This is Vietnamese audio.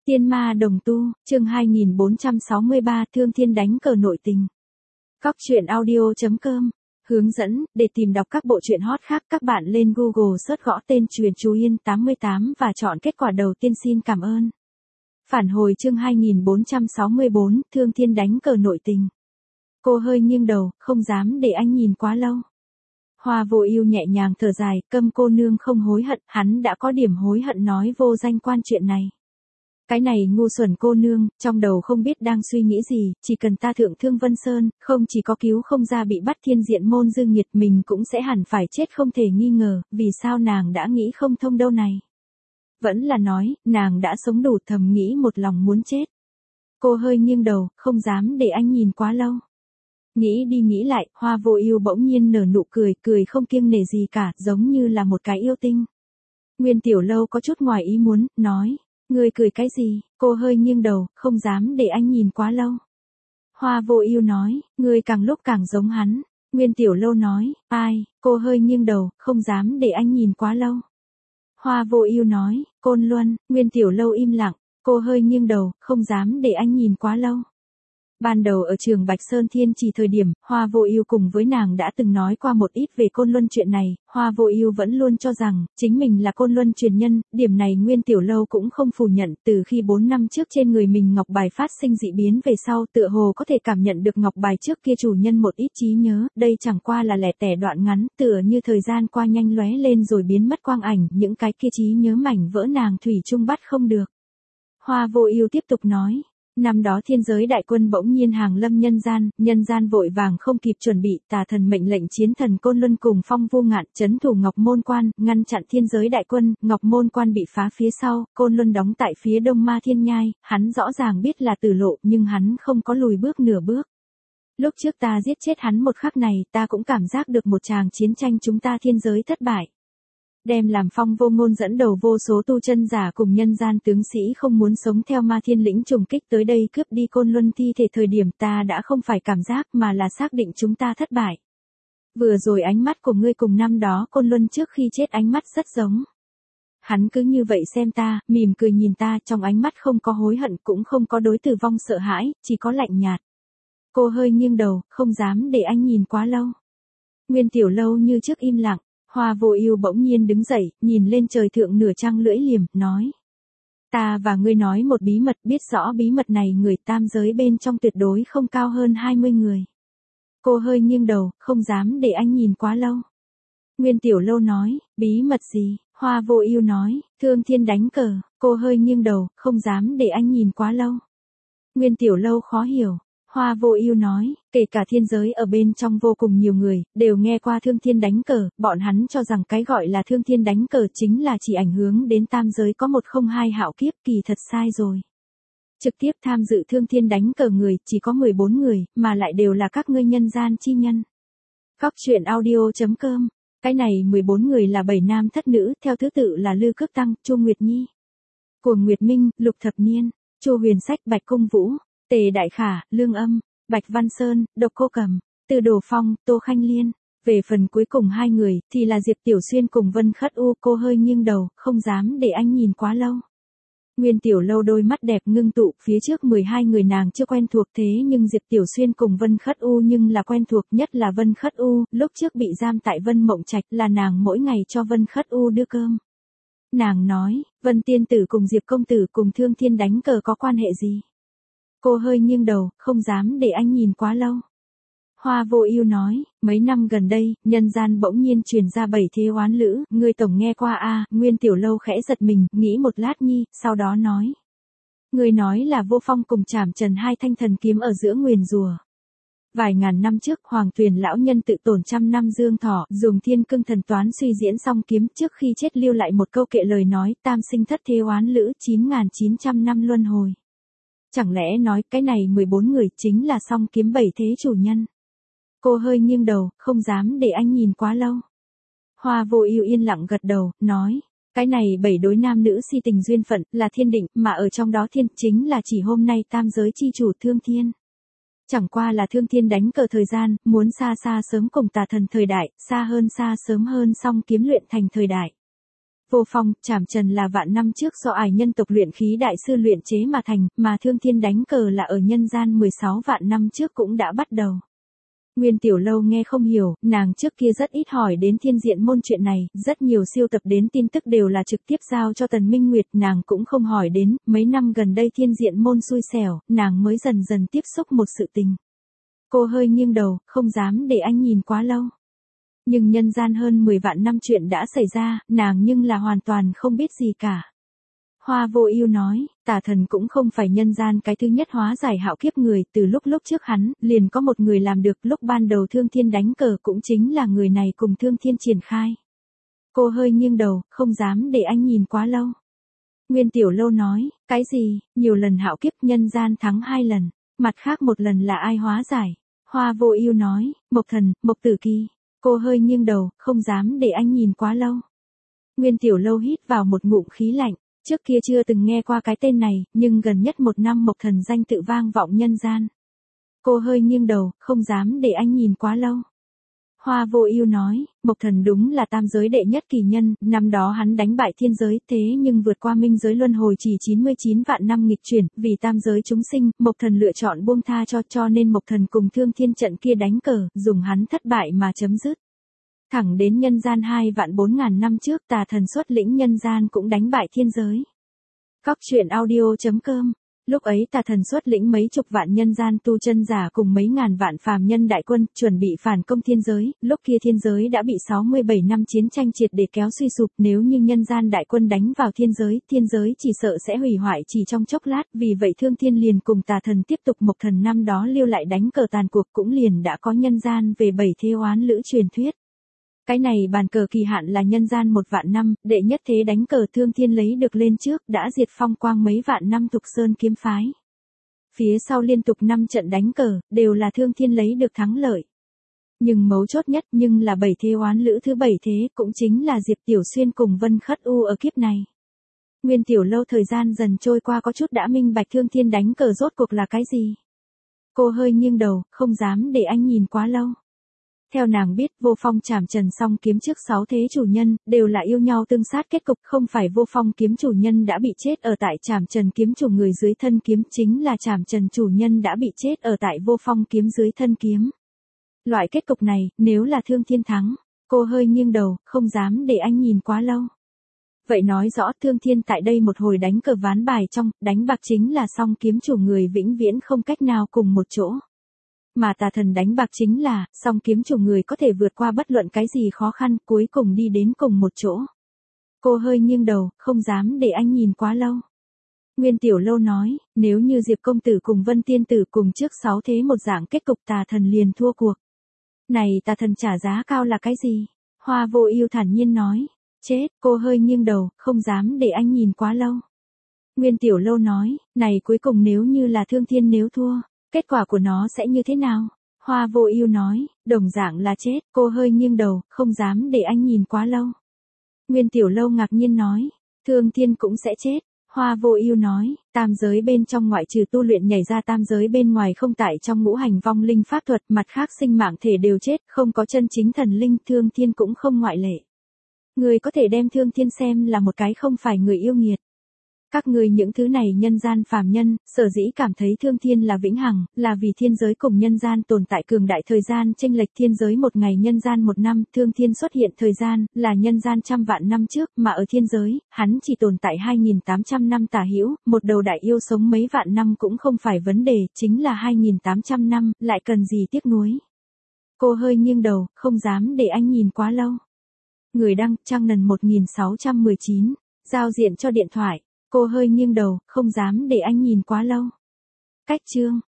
Tiên ma đồng tu, chương 2463 Thương Thiên đánh cờ nội tình. Góc truyện audio.com. Hướng dẫn, để tìm đọc các bộ truyện hot khác các bạn lên Google search gõ tên Truyện Chú Yên 88 và chọn kết quả đầu tiên xin cảm ơn. Phản hồi chương 2464 Thương Thiên đánh cờ nội tình. Cô hơi nghiêng đầu, không dám để anh nhìn quá lâu. Hoa Vô Ưu nhẹ nhàng thở dài, Câm cô nương không hối hận, hắn đã có điểm hối hận nói vô danh quan chuyện này. Cái này ngu xuẩn cô nương, trong đầu không biết đang suy nghĩ gì, chỉ cần ta thượng Thương Vân Sơn, không chỉ có cứu không ra bị bắt thiên diện môn dư nghiệt mình cũng sẽ hẳn phải chết không thể nghi ngờ, vì sao nàng đã nghĩ không thông đâu này. Vẫn là nói, nàng đã sống đủ thầm nghĩ một lòng muốn chết. Cô hơi nghiêng đầu, không dám để anh nhìn quá lâu. Nghĩ đi nghĩ lại, Hoa Vô Ưu bỗng nhiên nở nụ cười, cười không kiêng nể gì cả, giống như là một cái yêu tinh. Nguyên Tiểu Lâu có chút ngoài ý muốn, nói. Ngươi cười cái gì? Cô hơi nghiêng đầu, không dám để anh nhìn quá lâu. Hoa Vô Ưu nói, ngươi càng lúc càng giống hắn. Nguyên Tiểu Lâu nói, ai? Cô hơi nghiêng đầu, không dám để anh nhìn quá lâu. Hoa Vô Ưu nói, Côn Luân. Nguyên Tiểu Lâu im lặng, cô hơi nghiêng đầu, không dám để anh nhìn quá lâu. Ban đầu ở trường Bạch Sơn Thiên Trì thời điểm, Hoa Vô Ưu cùng với nàng đã từng nói qua một ít về Côn Luân chuyện này, Hoa Vô Ưu vẫn luôn cho rằng, chính mình là Côn Luân truyền nhân, điểm này Nguyên Tiểu Lâu cũng không phủ nhận, từ khi 4 năm trước trên người mình ngọc bài phát sinh dị biến về sau, tựa hồ có thể cảm nhận được ngọc bài trước kia chủ nhân một ít trí nhớ, đây chẳng qua là lẻ tẻ đoạn ngắn, tựa như thời gian qua nhanh lóe lên rồi biến mất quang ảnh, những cái kia trí nhớ mảnh vỡ nàng thủy chung bắt không được. Hoa Vô Ưu tiếp tục nói. Năm đó thiên giới đại quân bỗng nhiên hàng lâm nhân gian vội vàng không kịp chuẩn bị, tà thần mệnh lệnh chiến thần Côn Luân cùng Phong Vô Ngạn trấn thủ Ngọc Môn Quan, ngăn chặn thiên giới đại quân, Ngọc Môn Quan bị phá phía sau, Côn Luân đóng tại phía đông Ma Thiên Nhai, hắn rõ ràng biết là tử lộ nhưng hắn không có lùi bước nửa bước. Lúc trước ta giết chết hắn một khắc này, ta cũng cảm giác được một tràng chiến tranh chúng ta thiên giới thất bại. Đem làm Phong Vô Ngôn dẫn đầu vô số tu chân giả cùng nhân gian tướng sĩ không muốn sống theo Ma Thiên lĩnh trùng kích tới đây cướp đi Côn Luân thi thể thời điểm ta đã không phải cảm giác mà là xác định chúng ta thất bại. Vừa rồi ánh mắt của ngươi cùng năm đó Côn Luân trước khi chết ánh mắt rất giống. Hắn cứ như vậy xem ta, mỉm cười nhìn ta, trong ánh mắt không có hối hận cũng không có đối tử vong sợ hãi, chỉ có lạnh nhạt. Cô hơi nghiêng đầu, không dám để anh nhìn quá lâu. Nguyên Tiểu Lâu như trước im lặng. Hoa Vô Ưu bỗng nhiên đứng dậy, nhìn lên trời thượng nửa trăng lưỡi liềm, nói. Ta và ngươi nói một bí mật, biết rõ bí mật này người tam giới bên trong tuyệt đối không cao hơn 20 người. Cô hơi nghiêng đầu, không dám để anh nhìn quá lâu. Nguyên Tiểu Lâu nói, bí mật gì? Hoa Vô Ưu nói, Thương Thiên đánh cờ. Cô hơi nghiêng đầu, không dám để anh nhìn quá lâu. Nguyên Tiểu Lâu khó hiểu. Hoa Vô Ưu nói, kể cả thiên giới ở bên trong vô cùng nhiều người, đều nghe qua Thương Thiên đánh cờ, bọn hắn cho rằng cái gọi là Thương Thiên đánh cờ chính là chỉ ảnh hướng đến tam giới có 102 hạo kiếp, kỳ thật sai rồi. Trực tiếp tham dự Thương Thiên đánh cờ người chỉ có 14 người, mà lại đều là các ngươi nhân gian chi nhân. Góc truyện audio.com. Cái này 14 người là 7 nam thất nữ, theo thứ tự là Lư Cước Tăng, Chu Nguyệt Nhi, Cuồng Nguyệt Minh, Lục Thập Niên, Chu Huyền Sách, Bạch Cung Vũ, Tề Đại Khả, Lương Âm, Bạch Văn Sơn, Độc Cô Cầm, Từ Đồ Phong, Tô Khanh Liên. Về phần cuối cùng hai người, thì là Diệp Tiểu Xuyên cùng Vân Khất U. Cô hơi nghiêng đầu, không dám để anh nhìn quá lâu. Nguyên Tiểu Lâu đôi mắt đẹp ngưng tụ, phía trước 12 người nàng chưa quen thuộc thế nhưng Diệp Tiểu Xuyên cùng Vân Khất U nhưng là quen thuộc, nhất là Vân Khất U, lúc trước bị giam tại Vân Mộng Trạch là nàng mỗi ngày cho Vân Khất U đưa cơm. Nàng nói, Vân Tiên Tử cùng Diệp Công Tử cùng Thương Thiên đánh cờ có quan hệ gì? Cô hơi nghiêng đầu, không dám để anh nhìn quá lâu. Hoa Vô Ưu nói, mấy năm gần đây, nhân gian bỗng nhiên truyền ra 7 thế oán lữ, ngươi tổng nghe qua a? Nguyên Tiểu Lâu khẽ giật mình, nghĩ một lát nhi, sau đó nói. Ngươi nói là Vô Phong cùng Trảm Trần hai thanh thần kiếm ở giữa nguyền rủa. Vài ngàn năm trước, Hoàng Tuyền lão nhân tự tổn trăm năm dương thọ, dùng thiên cương thần toán suy diễn xong kiếm, trước khi chết lưu lại một câu kệ lời nói, tam sinh thất thế oán lữ, 9.900 năm luân hồi. Chẳng lẽ nói cái này 14 người chính là song kiếm 7 thế chủ nhân? Cô hơi nghiêng đầu, không dám để anh nhìn quá lâu. Hoa Vô Ưu yên lặng gật đầu, nói, cái này 7 đối nam nữ si tình duyên phận, là thiên định, mà ở trong đó thiên chính là chỉ hôm nay tam giới chi chủ Thương Thiên. Chẳng qua là Thương Thiên đánh cờ thời gian, muốn xa xa sớm cùng tà thần thời đại, xa hơn xa sớm hơn song kiếm luyện thành thời đại. Vô Phong, Trảm Trần là vạn năm trước do ải nhân tộc luyện khí đại sư luyện chế mà thành, mà Thương Thiên đánh cờ là ở nhân gian 16 vạn năm trước cũng đã bắt đầu. Nguyên Tiểu Lâu nghe không hiểu, nàng trước kia rất ít hỏi đến Thiên Diện Môn chuyện này, rất nhiều siêu tập đến tin tức đều là trực tiếp giao cho Tần Minh Nguyệt, nàng cũng không hỏi đến, mấy năm gần đây Thiên Diện Môn xui xẻo, nàng mới dần dần tiếp xúc một sự tình. Cô hơi nghiêng đầu, không dám để anh nhìn quá lâu. Nhưng nhân gian hơn 10 vạn năm chuyện đã xảy ra, nàng nhưng là hoàn toàn không biết gì cả. Hoa Vô Ưu nói, Tà Thần cũng không phải nhân gian cái thứ nhất hóa giải hạo kiếp người, từ lúc trước hắn, liền có một người làm được, lúc ban đầu Thương Thiên đánh cờ cũng chính là người này cùng Thương Thiên triển khai. Cô hơi nghiêng đầu, không dám để anh nhìn quá lâu. Nguyên Tiểu Lâu nói, cái gì, nhiều lần hạo kiếp nhân gian thắng 2 lần, mặt khác một lần là ai hóa giải? Hoa Vô Ưu nói, Mộc Thần, Mộc Tử Kỳ. Cô hơi nghiêng đầu, không dám để anh nhìn quá lâu. Nguyên Tiểu Lâu hít vào một ngụm khí lạnh, trước kia chưa từng nghe qua cái tên này, nhưng gần nhất một năm Mộc Thần danh tự vang vọng nhân gian. Cô hơi nghiêng đầu, không dám để anh nhìn quá lâu. Hoa Vô Ưu nói, Mộc Thần đúng là tam giới đệ nhất kỳ nhân, năm đó hắn đánh bại thiên giới, thế nhưng vượt qua minh giới luân hồi chỉ 99 vạn năm nghịch chuyển, vì tam giới chúng sinh, Mộc Thần lựa chọn buông tha cho nên Mộc Thần cùng Thương Thiên trận kia đánh cờ, dùng hắn thất bại mà chấm dứt. Thẳng đến nhân gian 2 vạn 4 ngàn năm trước Tà Thần xuất lĩnh nhân gian cũng đánh bại thiên giới. Cóc truyện audio.com. Lúc ấy Tà Thần xuất lĩnh mấy chục vạn nhân gian tu chân giả cùng mấy ngàn vạn phàm nhân đại quân, chuẩn bị phản công thiên giới, lúc kia thiên giới đã bị 67 năm chiến tranh triệt để kéo suy sụp, nếu như nhân gian đại quân đánh vào thiên giới chỉ sợ sẽ hủy hoại chỉ trong chốc lát, vì vậy Thương Thiên liền cùng Tà Thần tiếp tục. Mộc Thần năm đó lưu lại đánh cờ tàn cuộc cũng liền đã có nhân gian về 7 thế oán lữ truyền thuyết. Cái này bàn cờ kỳ hạn là nhân gian 1 vạn năm, đệ nhất thế đánh cờ Thương Thiên lấy được lên trước, đã diệt phong quang mấy vạn năm Thục Sơn kiếm phái. Phía sau liên tục 5 trận đánh cờ, đều là Thương Thiên lấy được thắng lợi. Nhưng mấu chốt nhất nhưng là 7 thế oán lữ thứ 7 thế, cũng chính là Diệp Tiểu Xuyên cùng Vân Khất U ở kiếp này. Nguyên Tiểu Lâu thời gian dần trôi qua có chút đã minh bạch Thương Thiên đánh cờ rốt cuộc là cái gì. Cô hơi nghiêng đầu, không dám để anh nhìn quá lâu. Theo nàng biết, Vô Phong Trảm Trần song kiếm trước 6 thế chủ nhân, đều là yêu nhau tương sát kết cục, không phải Vô Phong kiếm chủ nhân đã bị chết ở tại Trảm Trần kiếm chủ người dưới thân kiếm, chính là Trảm Trần chủ nhân đã bị chết ở tại Vô Phong kiếm dưới thân kiếm. Loại kết cục này, nếu là Thương Thiên thắng, cô hơi nghiêng đầu, không dám để anh nhìn quá lâu. Vậy nói rõ Thương Thiên tại đây một hồi đánh cờ ván bài trong, đánh bạc chính là song kiếm chủ người vĩnh viễn không cách nào cùng một chỗ. Mà Tà Thần đánh bạc chính là, song kiếm chủ người có thể vượt qua bất luận cái gì khó khăn, cuối cùng đi đến cùng một chỗ. Cô hơi nghiêng đầu, không dám để anh nhìn quá lâu. Nguyên Tiểu Lâu nói, nếu như Diệp Công Tử cùng Vân Tiên Tử cùng trước 6 thế một dạng kết cục Tà Thần liền thua cuộc. Này Tà Thần trả giá cao là cái gì? Hoa Vô Ưu thản nhiên nói, chết, cô hơi nghiêng đầu, không dám để anh nhìn quá lâu. Nguyên Tiểu Lâu nói, này cuối cùng nếu như là Thương Thiên nếu thua, kết quả của nó sẽ như thế nào? Hoa Vô Ưu nói, đồng dạng là chết, cô hơi nghiêng đầu, không dám để anh nhìn quá lâu. Nguyên Tiểu Lâu ngạc nhiên nói, Thương Thiên cũng sẽ chết. Hoa Vô Ưu nói, tam giới bên trong ngoại trừ tu luyện nhảy ra tam giới bên ngoài không tại trong ngũ hành vong linh pháp thuật, mặt khác sinh mạng thể đều chết, không có chân chính thần linh, Thương Thiên cũng không ngoại lệ. Người có thể đem Thương Thiên xem là một cái không phải người yêu nghiệt. Các ngươi những thứ này nhân gian phàm nhân, sở dĩ cảm thấy Thương Thiên là vĩnh hằng, là vì thiên giới cùng nhân gian tồn tại cường đại thời gian chênh lệch, thiên giới một ngày nhân gian một năm, Thương Thiên xuất hiện thời gian, là nhân gian trăm vạn năm trước, mà ở thiên giới, hắn chỉ tồn tại 2.800 năm tả hữu, một đầu đại yêu sống mấy vạn năm cũng không phải vấn đề, chính là 2.800 năm, lại cần gì tiếc nuối. Cô hơi nghiêng đầu, không dám để anh nhìn quá lâu. Người đăng, Trang Nần 1619, giao diện cho điện thoại. Cô hơi nghiêng đầu, không dám để anh nhìn quá lâu. Cách chương